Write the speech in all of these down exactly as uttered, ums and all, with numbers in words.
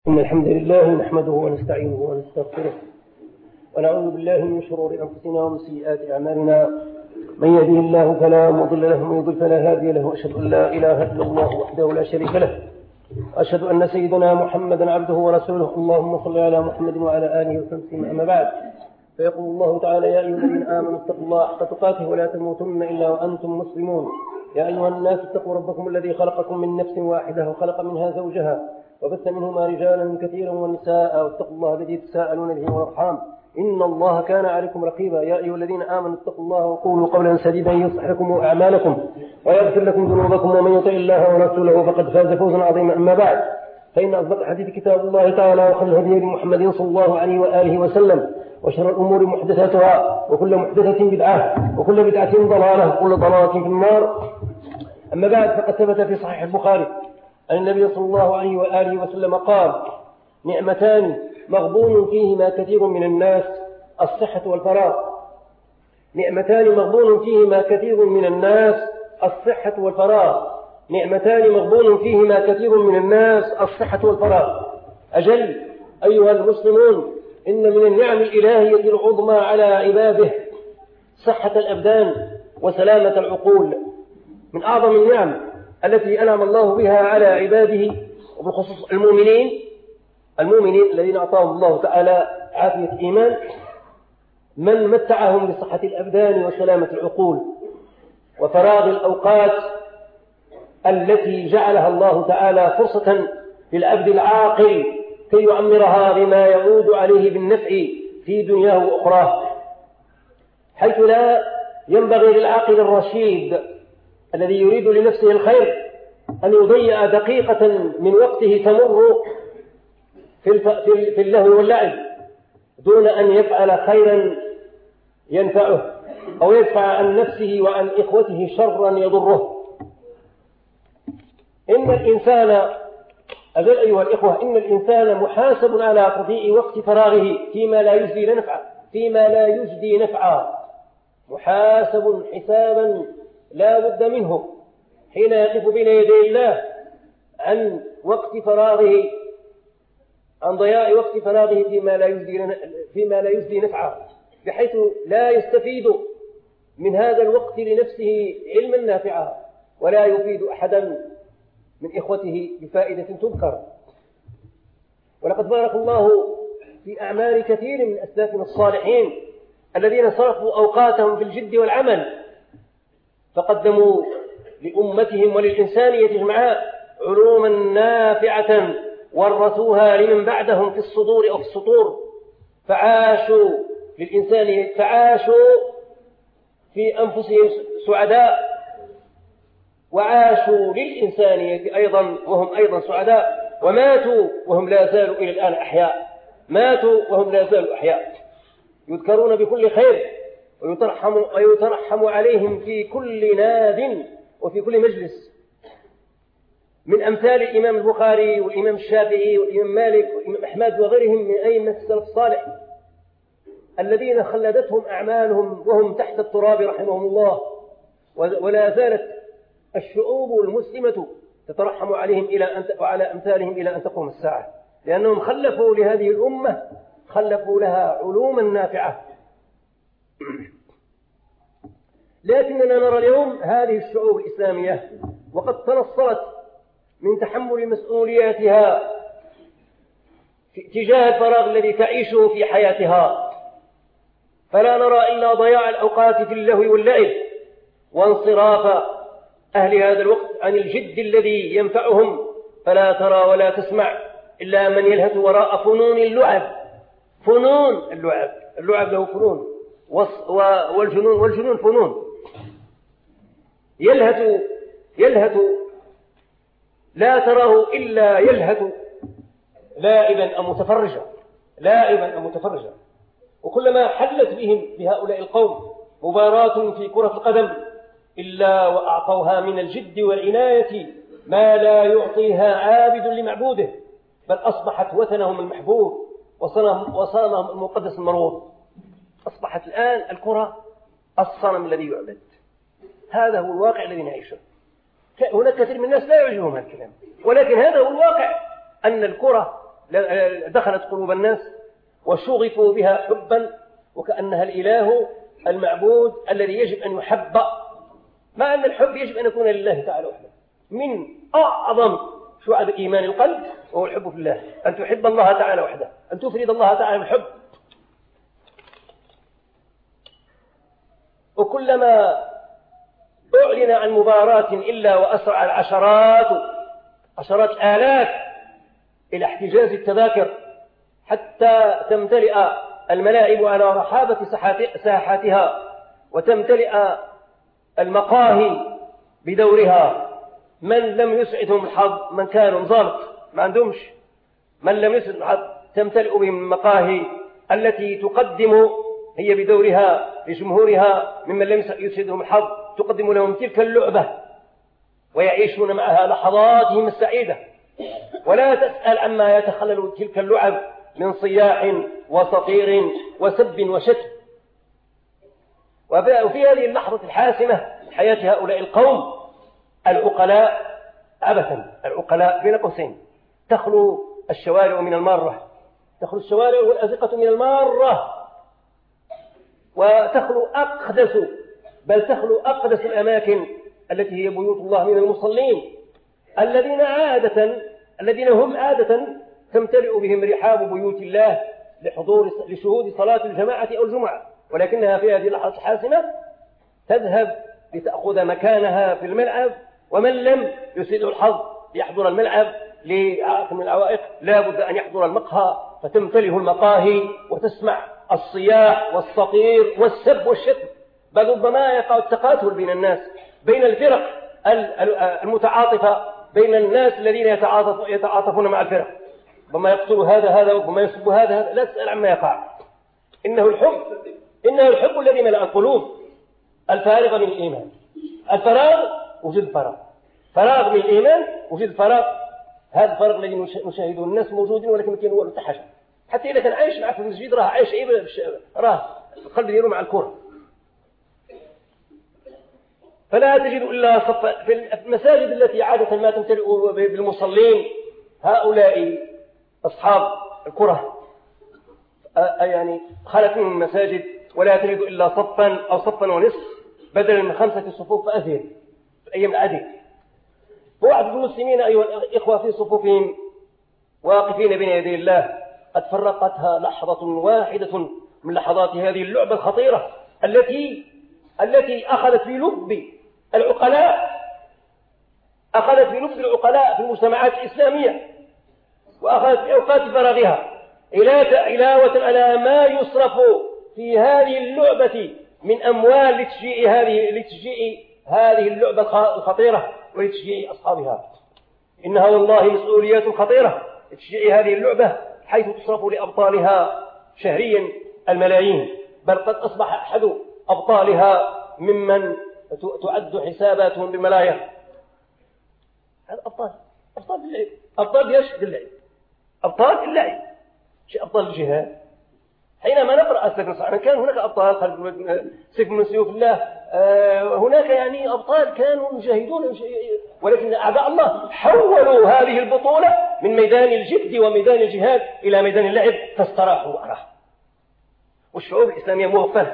إن الحمد لله نحمده ونستعينه ونستغفره ونعوذ بالله من شرور أنفسنا ومن سيئات أعمالنا. من يهده الله فلا مضل له ومن يضلل فلا هادي له، وأشهد أن لا إله إلا الله وحده لا شريك له، وأشهد أن سيدنا محمدا عبده ورسوله. اللهم صل على محمد وعلى آله وصحبه. أما بعد، فيقول الله تعالى: يا أيها الذين آمنوا اتقوا الله حق تقاته ولا تموتن إلا وأنتم مسلمون. يا أيها الناس اتقوا ربكم الذي خلقكم من نفس واحدة وخلق منها زوجها وبث منهما رجالا كثيرا ونساء، واتقوا الله الذي تساءلون به والأرحام إن الله كان عليكم رقيبا. يا أيها الذين آمنوا اتقوا الله وقولوا قولا سديدا يصلح لكم أعمالكم ويغفر لكم ذنوبكم، ومن يطع الله ورسوله فقد فاز فوزا عظيما. أما بعد، فإن أصدق الحديث كتاب الله تعالى، وخير الهدي محمد صلى الله عليه وآله وسلم، وشر الأمور محدثاتها، وكل محدثة بدعة، وكل بدعة ضلالة، وكل ضلالة في النار. أما بعد، فقد ثبت في صحيح البخاري أن النبي صلى الله عليه وآله وسلم قال: نعمتان مغبون فيهما كثير من الناس، الصحة والفراغ. نعمتان مغبون فيهما كثير من الناس، الصحة والفراغ. نعمتان مغبون فيهما كثير من الناس، الصحة والفراغ. أجل أيها المسلمون، إن من النعم الإلهية العظمى على عباده صحة الأبدان وسلامة العقول. من أعظم النعم التي أنعم الله بها على عباده، وبخصوص المؤمنين المؤمنين الذين أعطاهم الله تعالى عافية إيمان، من متعهم بصحة الأبدان وسلامة العقول وفراغ الأوقات التي جعلها الله تعالى فرصة للعبد العاقل كي يعمرها بما يعود عليه بالنفع في دنياه وأخراه، حيث لا ينبغي للعاقل الرشيد الذي يريد لنفسه الخير أن يضيع دقيقة من وقته تمر في اللهو واللعب دون أن يفعل خيرا ينفعه، أو يدفع عن نفسه وعن إخوته شرا يضره. إن الإنسان أجل أيها الإخوة، إن الإنسان محاسب على تضييع وقت فراغه فيما لا يجدي نفعا فيما لا يجدي نفعا محاسب حسابا لا بد منه حين يقف بين يدي الله عن وقت فراغه عن ضياع وقت فراغه فيما لا يجدي فيما لا يجدي نفعا، بحيث لا يستفيد من هذا الوقت لنفسه علما نافعا، ولا يفيد أحدا من إخوته بفائدة تذكر. ولقد بارك الله في أعمال كثير من أسلافنا الصالحين الذين صرفوا أوقاتهم في الجد والعمل، فقدموا لأمتهم وللإنسانية جمعاء علوما نافعة ورثوها لمن بعدهم في الصدور أو في السطور، فعاشوا للإنسانية فعاشوا في أنفسهم سعداء، وعاشوا للإنسانية أيضا وهم أيضا سعداء، وماتوا وهم لا زالوا إلى الآن أحياء ماتوا وهم لا زالوا أحياء يذكرون بكل خير، ويترحم, ويترحم عليهم في كل ناد وفي كل مجلس، من أمثال الإمام البخاري والإمام الشافعي والإمام مالك والإمام أحمد وغيرهم من أئمة السلف الصالح الذين خلدتهم أعمالهم وهم تحت التراب رحمهم الله، ولا زالت الشعوب المسلمة تترحم عليهم إلى أن وعلى أمثالهم إلى أن تقوم الساعة، لأنهم خلفوا لهذه الأمة خلفوا لها علوما نافعة. لكننا نرى اليوم هذه الشعوب الإسلامية وقد تنصلت من تحمل مسؤولياتها تجاه الفراغ الذي تعيشه في حياتها، فلا نرى إلا ضياع الأوقات في اللهو واللعب، وانصراف أهل هذا الوقت عن الجد الذي ينفعهم، فلا ترى ولا تسمع إلا من يلهث وراء فنون اللعب فنون اللعب اللعب له فنون، والجنون والجنون فنون. يلهث يلهث لا تراه إلا يلهث لاعبا أو متفرجا لاعبا أو متفرجا وكلما حلت بهم بهؤلاء القوم مباراة في كرة القدم إلا وأعطوها من الجد والعناية ما لا يعطيها عابد لمعبوده، بل أصبحت وثنهم المحبوب وصنمهم المقدس المرغوب. أصبحت الآن الكرة الصنم الذي يعبد. هذا هو الواقع الذي نعيشه. هناك كثير من الناس لا يعجبهم هذا الكلام، ولكن هذا هو الواقع، أن الكرة دخلت قلوب الناس وشغفوا بها حبا، وكأنها الإله المعبود الذي يجب أن يحب، مع أن الحب يجب أن يكون لله تعالى وحده. من أعظم شعب إيمان القلب وهو الحب في الله، أن تحب الله تعالى وحده، أن تفرد الله تعالى بالحب. وكلما أعلن عن مباراة إلا وأسرع العشرات عشرات الآلاف إلى احتجاز التذاكر حتى تمتلئ الملاعب على رحابة ساحاتها، وتمتلئ المقاهي بدورها. من لم يسعدهم الحظ، من كانوا ظالط ما عندهمش، من لم يسعدهم الحظ تمتلئ بهم المقاهي التي تقدم هي بدورها لجمهورها ممن لم يسعدهم الحظ، تقدم لهم تلك اللعبة ويعيشون معها لحظاتهم السعيدة، ولا تسأل عما يتخلل تلك اللعب من صياح وصطير وسب وشتم. وفي هذه اللحظة الحاسمة من حياة هؤلاء القوم العقلاء عبثا، العقلاء بين قوسين، تخلو الشوارع من المارة، تخلو الشوارع والأزقة من المارة، وتخلو أقدس بل تخلو أقدس الأماكن التي هي بيوت الله من المصلين الذين عادة الذين هم عادة تمتلئ بهم رحاب بيوت الله لحضور لشهود صلاة الجماعة أو الجمعة، ولكنها في هذه اللحظة الحاسمة تذهب لتأخذ مكانها في الملعب، ومن لم يسعده الحظ ليحضر الملعب لعائق من العوائق لا بد أن يحضر المقهى، فتمتلئ المقاهي وتسمع الصياح والصطير والسب والشتم، بل ربما يقع التقاتل بين الناس، بين الفرق المتعاطفة، بين الناس الذين يتعاطف يتعاطفون مع الفرق، ربما يقتل هذا هذا وربما يسب هذا هذا، لا تسأل عما يقع. إنه الحب إنه الحب الذي ملأ القلوب الفارغة من الإيمان. الفراغ وجد فراغ، فراغ من الإيمان وجد فراغ. هذا الفراغ الذي نشاهده الناس موجودين ولكن كان هو التحشى، حتى إذا كان عايش معك في المسجد راه عايش إيه راه القلب ديالو مع الكرة. فلا تجد إلا صف في المساجد التي عادة ما تمتلئ بالمصلين هؤلاء أصحاب الكرة، يعني خلت منهم المساجد ولا تجد إلا صفا أو صفا ونصف بدلا من خمسة صفوف فأزيد في أيام العديد. وعد المسلمين أيها الإخوة في صفوفهم واقفين بين يدي الله قد فرقتها لحظة واحدة من لحظات هذه اللعبة الخطيرة التي التي أخذت في لب العقلاء أخذت في لب العقلاء في المجتمعات الإسلامية، وأخذت في أوقات فراغها علاوة على ما يصرف في هذه اللعبة من أموال لتشجيع هذه لتشجيع هذه اللعبة الخطيرة ولتشجيع أصحابها. إنها والله مسؤوليات خطيرة لتشجيع هذه اللعبة، حيث تصرف لأبطالها شهريا الملايين، بل قد أصبح أحد أبطالها ممن تعد حساباتهم بالملايين. هذا أبطال أبطال باللعب، أبطال ليش باللعب، أبطال اللعب، شيء أبطال الجهاد. حينما نقرأ سيف النصر كان هناك أبطال خلف سيف من سيوف الله، هناك يعني أبطال كانوا يجاهدون، ولكن أعداء الله حولوا هذه البطولة من ميدان الجد وميدان الجهاد إلى ميدان اللعب فاستراحوا وأراحوا. والشعوب الإسلامية موقفة.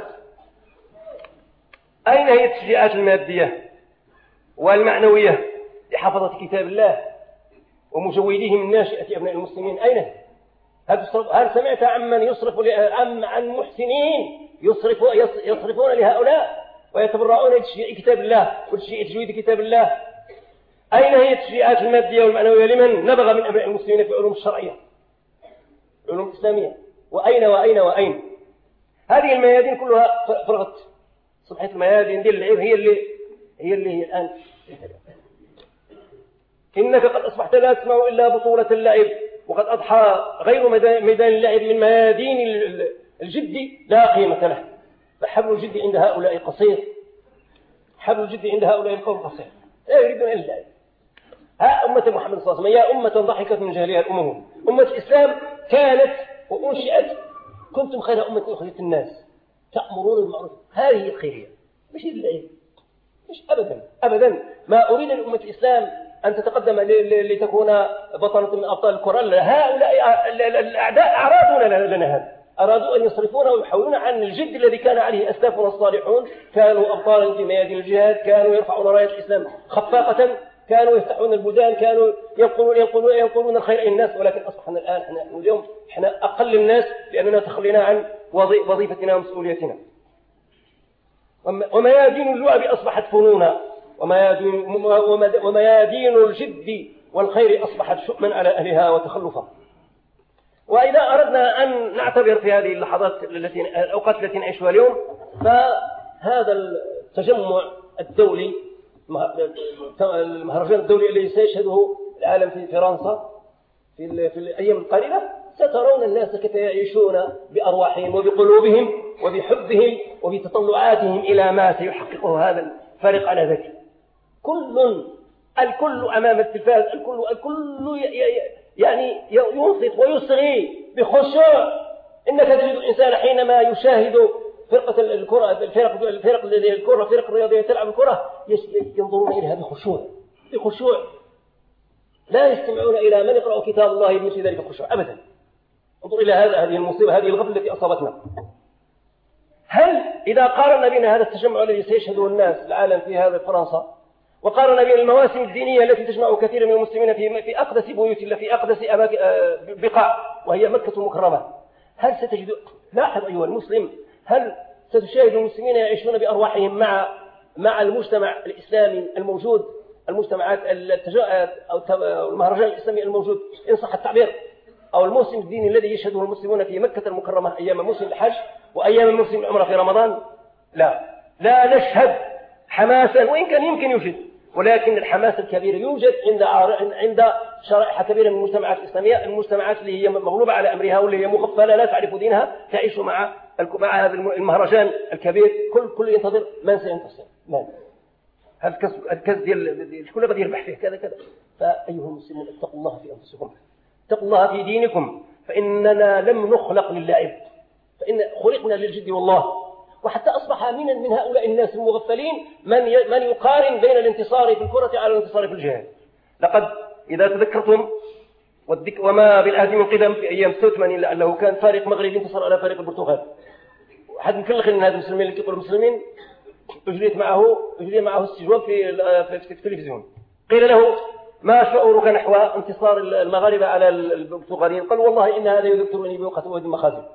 أين هي التشجيعات المادية والمعنوية لحفظة كتاب الله ومجوديهم الناشئة أبناء المسلمين؟ أين؟ هل سمعت عمن يصرف عن عن محسنين يصرف يصرفون لهؤلاء ويتبرعون لتشجيع كتاب الله وتشجيع تجويد كتاب الله؟ أين هي التشجيعات المادية والمعنوية لمن نبغى من أبناء المسلمين في العلوم الشرعية العلوم الإسلامية؟ وأين وأين وأين؟ هذه الميادين كلها فرغت. صبحت الميادين دي اللعب هي اللي هي اللي هي الآن. إنك قد أصبحت لا تسمع إلا بطولة اللعب، وقد أضحى غير ميدان اللعب من ميادين الجد لا قيمة له. فحبل الجد عند هؤلاء قصير، حبل الجد عند هؤلاء القوم قصير، لا يريدون إلا اللعب. ها أمة محمد صلى الله عليه وسلم يا أمة ضحكت من جهلها الأمم. أمة الإسلام كانت وأنشئت كنتم خير أمة أخرجت الناس تأمرون بالمعروف. هذه هي الخيرية، مش اللعب، مش أبدا أبدا. ما أريد لأمة الإسلام أن تتقدم لتكون بطلة من أبطال الكرة. هؤلاء الأعداء أرادوا لنا هذا، أرادوا أن يصرفونا ويحولون عن الجد الذي كان عليه أسلافنا الصالحون. كانوا أبطالا في ميادين الجهاد، كانوا يرفعون راية الإسلام خفاقة، كانوا يفتحون البلدان، كانوا ينقلون ينقلون ينقلون الخير إلى الناس. ولكن أصبحنا الآن احنا اليوم احنا أقل الناس لأننا تخلينا عن وظيفتنا ومسؤوليتنا. وميادين اللعب أصبحت فنونا، وميادين وميادين الجد والخير أصبحت شؤما على أهلها وتخلفا. وإذا أردنا أن نعتبر في هذه اللحظات التي الأوقات التي نعيشها اليوم، فهذا التجمع الدولي، المهرجان الدولي الذي سيشهده العالم في فرنسا في, في الأيام القليلة، سترون الناس كيف يعيشون بأرواحهم وبقلوبهم وبحبهم وبتطلعاتهم إلى ما سيحققه هذا الفارق على ذلك. كل الكل أمام التلفاز، الكل الكل يعني ينصت ويصغي بخشوع. إنك تجد الإنسان حينما يشاهد فرقة الكرة الفرق الفرق الكرة فرق الرياضية تلعب الكرة ينظرون إليها بخشوع بخشوع لا يستمعون إلى من يقرأ كتاب الله بمثل ذلك الخشوع أبدا. انظر إلى هذا هذه المصيبة، هذه الغفلة التي أصابتنا. هل إذا قارنا بين هذا التجمع الذي سيشهده الناس العالم في هذا فرنسا، وقارنا بين المواسم الدينية التي تجمع كثير من المسلمين في في أقدس بيوت الله، في أقدس أماكن بقاع وهي مكة المكرمة، هل ستجد، لاحظ أيها المسلم، هل ستشاهد المسلمين يعيشون بأرواحهم مع مع المجتمع الإسلامي الموجود، المجتمعات أو المهرجان الإسلامي الموجود إن صح التعبير، أو الموسم الديني الذي يشهده المسلمون في مكة المكرمة أيام موسم الحج وأيام موسم العمرة في رمضان؟ لا لا نشهد حماسا، وإن كان يمكن يوجد، ولكن الحماس الكبير يوجد عند عند شرائح كبيرة من المجتمعات الإسلامية، المجتمعات اللي هي مغلوبة على أمرها واللي هي مغفلة لا تعرف دينها، تعيش مع مع هذا المهرجان الكبير. كل كل ينتظر من سينتصر، من هذا الكاس الكاس ديال شكون غادي يربح فيه كذا كذا. فأيها المسلمون اتقوا الله في أنفسكم، اتقوا الله في دينكم، فإننا لم نخلق للعب، فإن خلقنا للجد والله. وحتى أصبح من من هؤلاء الناس المغفلين من من يقارن بين الانتصار في الكرة على الانتصار في الجهاد. لقد إذا تذكرتم وما بالعهد من قدم في أيام ستة وثمانين لعله كان فريق مغربي انتصر على فريق البرتغال. واحد من كل من هذا المسلمين اللي كيقولوا المسلمين أجريت معه أجري معه استجواب في في التلفزيون. قيل له ما شعورك نحو انتصار المغاربة على البرتغاليين؟ قال والله إن هذا يذكرني بوقت وادي المخازن.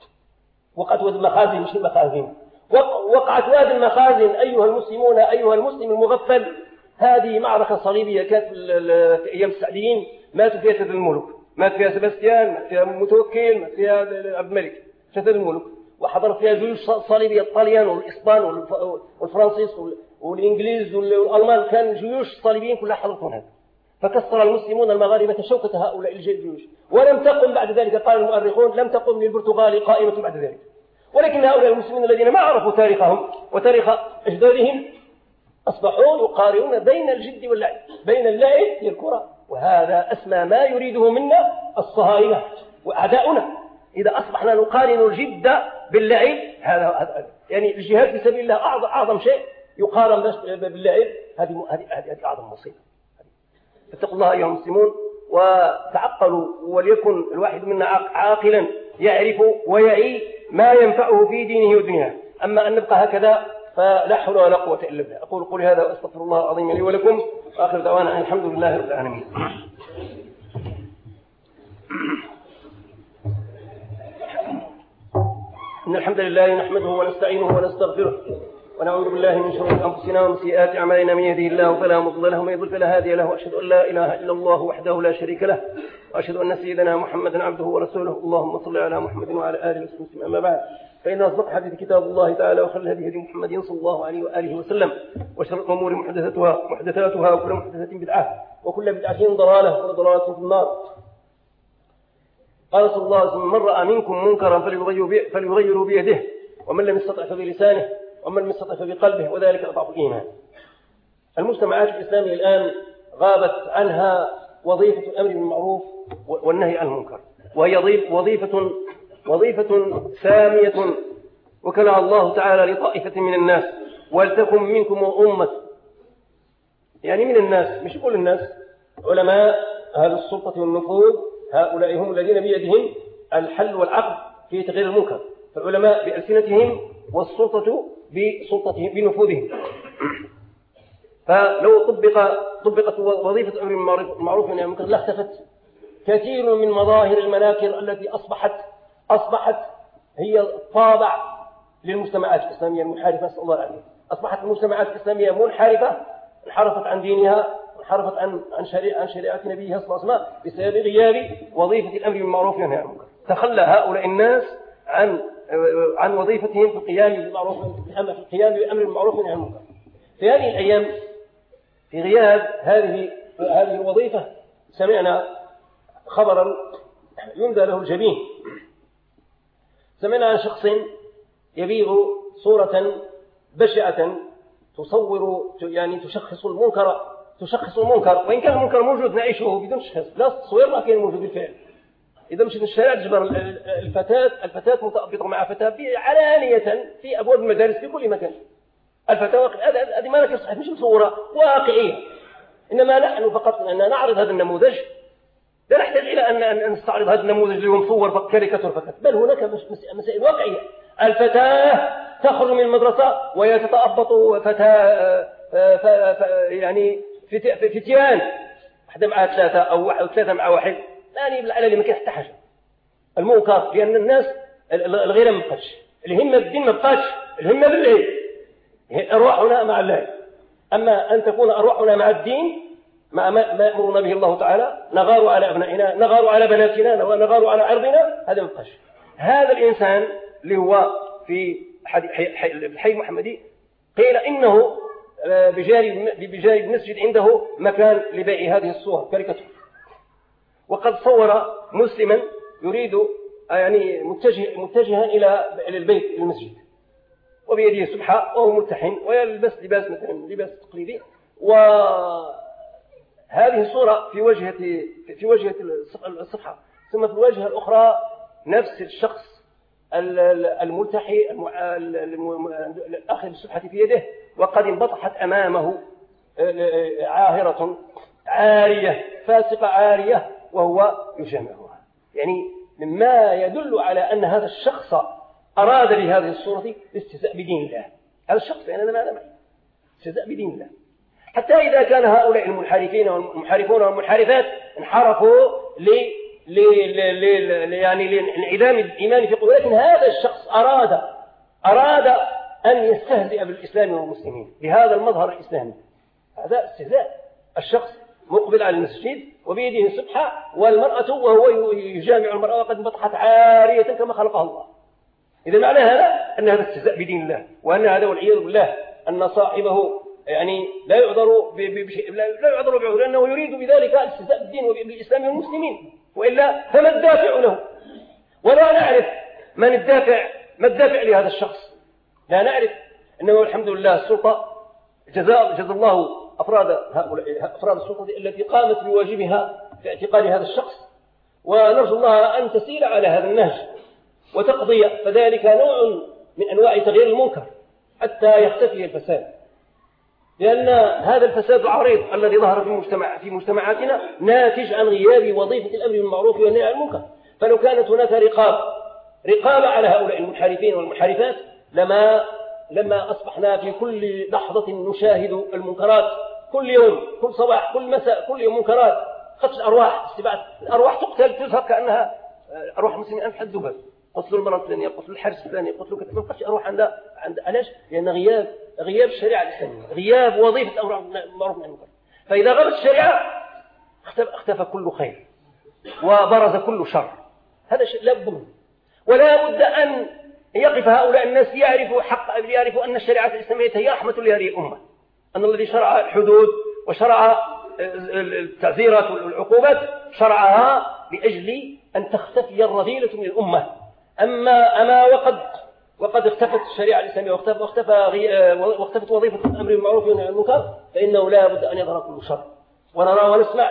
وقعت وادي المخازن مش المخازن، وقعت وادي المخازن أيها المسلمون، أيها المسلم المغفل. هذه معركة صليبية كانت في أيام السعديين، ماتوا فيها ثلاثة الملوك، مات فيها سباستيان، مات فيها متوكل، مات فيها عبد الملك، ثلاثة الملوك، وحضرت فيها جيوش صليبية، الطليان والإسبان والفرنسيس والإنجليز والألمان، كان جيوش صليبيين كلها حضرتهم هذا. فكسر المسلمون المغاربة شوكة هؤلاء الجيوش، ولم تقم بعد ذلك، قال المؤرخون لم تقم للبرتغال قائمة بعد ذلك. ولكن هؤلاء المسلمين الذين ما عرفوا تاريخهم وتاريخ أجدادهم أصبحوا يقارنون بين الجد واللعب، بين اللعب والكرة، وهذا أسمى ما يريده منا الصهاينة وأعداؤنا. إذا أصبحنا نقارن الجد باللعب، هذا يعني الجهاد في سبيل الله أعظم, أعظم شيء يقارن باللعب، هذه هذه أعظم مصيبة. اتقوا الله أيها المسلمون وتعقلوا، وليكن الواحد منا عاقلا يعرف ويعي ما ينفعه في دينه ودنياه. أما أن نبقى هكذا فلا حول ولا قوة إلا بالله. أقول قولي هذا وأستغفر الله العظيم لي ولكم، وآخر دعوانا الحمد لله رب العالمين. إن الحمد لله نحمده ونستعينه ونستغفره، ونعوذ بالله من شرور أنفسنا ومن سيئات أعمالنا، من يهده الله فلا مضل له ومن يضلل فلا هادي له، وأشهد أن لا إله إلا الله وحده لا شريك له، وأشهد أن سيدنا محمدا عبده ورسوله. اللهم صل على محمد وعلى آله وصحبه. أما بعد، فإن أصدق الحديث كتاب الله تعالى، وخير الهدي هدي محمد صلى الله عليه وآله وسلم، وشر الأمور محدثاتها محدثاتها وكل محدثة بدعة، وكل بدعة ضلالة، وكل ضلالة في النار. قال صلى الله عليه وسلم: من رأى منكم منكرا فليغيروا بيده، ومن لم يستطع فبلسانه، ومن لم يستطع فبقلبه، وذلك أضعف الإيمان. المجتمعات الإسلامية الآن غابت عنها وظيفة الأمر بالمعروف والنهي عن المنكر، وهي وظيفة وظيفة سامية وكلها الله تعالى لطائفة من الناس: ولتكن منكم أمة، يعني من الناس، مش كل الناس، علماء أهل السلطة والنفوذ هؤلاء هم الذين بيدهم الحل والعقد في تغيير المنكر، فالعلماء بألسنتهم والسلطة بسلطتهم بنفوذهم. فلو طبق طبقت وظيفة أمر المعروف والنهي عن المنكر لاختفت كثير من مظاهر المناكر التي أصبحت أصبحت هي الطابع للمجتمعات الإسلامية المنحرفة، نسأل الله العافية. أصبحت المجتمعات الإسلامية منحرفة، انحرفت عن دينها، انحرفت عن عن شريعة عن شريعة نبيها صلى الله عليه وسلم بسبب غياب وظيفة الأمر بالمعروف والنهي عن المنكر. تخلى هؤلاء الناس عن عن وظيفتهم في القيام بالمعروف في القيام بالأمر بالمعروف والنهي عن المنكر. في هذه الأيام في غياب هذه هذه الوظيفة سمعنا خبرا يمدى له الجبين. سمعنا عن شخص يبيع صورة بشعة تصور يعني تشخص المنكر تشخص المنكر وإن كان المنكر موجود نعيشه بدون تشخيص، لا التصوير ما كان موجود بالفعل. إذا مشيت الشارع تجبر الفتاة الفتاة متأبطة مع فتاة علانية في أبواب المدارس في كل مكان. الفتاة هذه ما نكر صحيح مش مصورة واقعية، إنما نحن فقط أن نعرض هذا النموذج، لا نحتاج إلى أن نستعرض هذا النموذج اللي هو مصور كاريكاتور فقط، بل هناك مسائل واقعية. الفتاة تخرج من المدرسة ويتتأبط فتاة يعني فتيان واحدة مع ثلاثة أو واحد ثلاثة مع واحد، يعني بالعلى اللي ما كان حتى حاجة. المنكر لأن الناس الغيرة ما بقاش، الهمة بالدين ما بقاش، الهمة بالله، أرواحنا مع الله. أما أن تكون أرواحنا مع الدين ما ما يأمرنا به الله تعالى، نغار على أبنائنا، نغار على بناتنا، نغار على عرضنا، هذا ما بقاش. هذا الإنسان اللي هو في الحي المحمدي قيل إنه بجانب بجانب المسجد عنده مكان لبيع هذه الصور كاريكاتور، وقد صور مسلما يريد يعني متجه متجها إلى البيت المسجد وبيده سبحة وهو ملتحن ويلبس لباس مثلا لباس تقليدي، وهذه الصورة في وجهة في وجهة الصفحة، ثم في الوجهة الأخرى نفس الشخص الملتحي الأخذ السبحة في يده وقد انبطحت أمامه عاهرة عارية فاسقة عارية وهو يجامعها. يعني مما يدل على أن هذا الشخص أراد بهذه الصورة الاستهزاء بدين الله. هذا الشخص يعني أنا معي استهزاء بدين الله، حتى إذا كان هؤلاء المنحرفين والمنحرفون والمنحرفات انحرفوا ل ل ل يعني لانعدام الإيمان في قلوبهم، لكن هذا الشخص أراد أراد أن يستهزئ بالإسلام والمسلمين بهذا المظهر الإسلامي. هذا استهزاء. الشخص مقبل على المسجد وبيده سبحة والمرأة وهو يجامع المرأة وقد انبطحت عارية كما خلقها الله. إذا معنى هذا أن هذا استهزاء بدين الله، وأن هذا والعياذ بالله أن صاحبه يعني لا يعذر بشيء، لا يعذر بعذر لأنه يريد بذلك الاستهزاء بالدين وبالإسلام والمسلمين، وإلا فما الدافع له؟ ولا نعرف من الدافع، ما الدافع لهذا الشخص، لا نعرف. إنما الحمد لله السلطة جزاء جزا الله أفراد هؤلاء أفراد السلطة التي قامت بواجبها في اعتقال هذا الشخص، ونرجو الله أن تسير على هذا النهج وتقضي، فذلك نوع من أنواع تغيير المنكر حتى يختفي الفساد، لأن هذا الفساد العريض الذي ظهر في المجتمع في مجتمعاتنا ناتج عن غياب وظيفة الأمر بالمعروف والنهي عن المنكر. فلو كانت هناك رقاب رقابة على هؤلاء المنحرفين والمنحرفات لما لما أصبحنا في كل لحظة نشاهد المنكرات، كل يوم كل صباح كل مساء كل يوم منكرات، قتل الأرواح، استبعاد الأرواح تقتل تظهر كأنها أرواح المسلمين أنفح الذباب، قتلوا المرأة الثانية، قتلوا الحارس الثاني، قتلوا كذا، ما بقاش أروح عند عند علاش؟ لأن غياب غياب الشريعة الإسلامية، غياب وظيفة الأمر بالمعروف والنهي عن المنكر. فإذا غابت الشريعة اختفى كل خير وبرز كل شر. هذا شيء لا بد منه، ولا بد أن يقف هؤلاء الناس يعرفوا حق يعرفوا أن الشريعة الإسلامية هي رحمة لهذه الأمة، أن الذي شرع الحدود وشرع التعزيرات والعقوبات شرعها لأجل أن تختفي الرذيلة من الأمة. أما أما وقد وقد اختفت الشريعة الإسلامية واختفى واختفى واختفت وظيفة الأمر بالمعروف والنهي عن المنكر، فإنه لا بد أن يظهر كل شر، ونرى ونسمع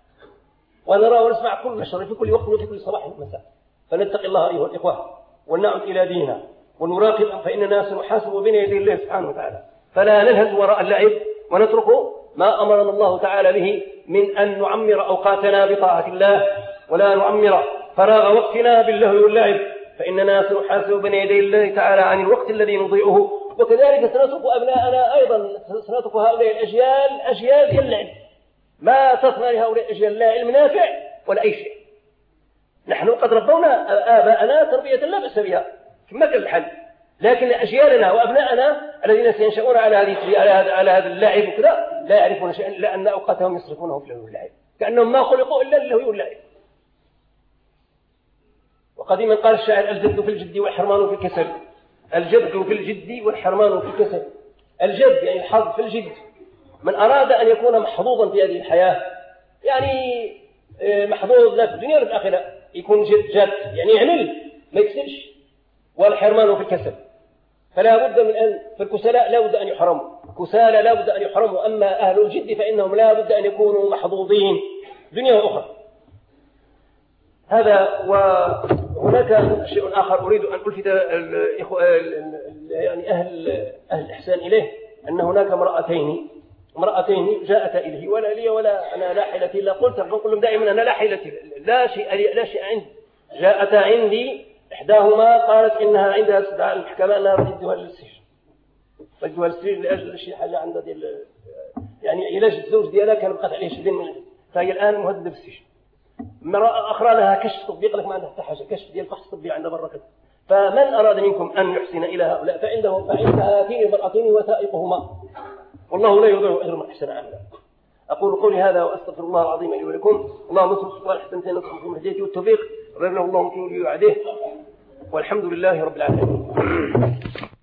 ونرى ونسمع كل شر في كل وقت وفي كل صباح ومساء. فنتقي الله أيها الإخوة ونعد إلى ديننا ونراقب، فإننا سنحاسب بين يدي الله سبحانه وتعالى، فلا نلهث وراء اللعب ونترك ما أمرنا الله تعالى به من أن نعمر أوقاتنا بطاعة الله ولا نعمر فراغ وقتنا باللهو واللعب، فإننا سنحاسب بين يدي الله تعالى عن الوقت الذي نضيعه. وكذلك سنترك أبناءنا أيضا، سنترك هؤلاء الأجيال أجيال اللعب، ما تصنع لهؤلاء الأجيال لا علم نافع ولا أي شيء. نحن قد ربونا آباءنا تربية لا بأس بها كما كان الحل، لكن أجيالنا وأبناءنا الذين سينشؤون على هذه على هذا اللعب وكذا لا يعرفون شيئا إلا أن أوقاتهم يصرفونه في اللهو واللعب، كأنهم ما خلقوا إلا للهو واللعب. وقديما قال الشاعر: الجد في الجد والحرمان في الكسل. الجد في الجد والحرمان في الكسل. الجد يعني الحظ في الجد، من أراد أن يكون محظوظا في هذه الحياة، يعني محظوظ لا في الدنيا ولا في الآخرة، يكون جد جد يعني يعمل ما يكسلش. والحرمان في الكسل، فلا بد من أن فالكسلاء لا بد أن يحرموا، كسالى لا بد أن يحرموا. أما أهل الجد فإنهم لا بد أن يكونوا محظوظين دنيا وأخرى. هذا. وهناك شيء آخر أريد أن ألفت يعني أهل أهل الإحسان إليه، أن هناك امرأتين امرأتين جاءتا إليه ولا لي ولا أنا لا حيلتي، لا قلت أقول لهم دائما أنا لا حيلتي، لا شيء لا شيء عندي. جاءتا عندي، إحداهما قالت إنها عندها استدعاء المحكمة أنها ردها للسجن، ردها للسجن لأجل شيء حاجة عندها ديال يعني علاج الزوج ديالها كان بقات عليه شدين من، فهي الآن مهددة بالسجن. امرأة أخرى لها كشف طبي، قال لك ما عندها حتى حاجة، كشف ديال فحص طبي عندها برا كذا. فمن أراد منكم أن يحسن إلى هؤلاء فعنده فعند هاتين المرأتين وثائقهما، والله لا يضيع أجر من أحسن عملا. أقول قولي هذا وأستغفر الله العظيم لي ولكم. اللهم صل وسلم على حسنتين نصركم الهداية والتوفيق، غير له الله من كل وعده، والحمد لله رب العالمين.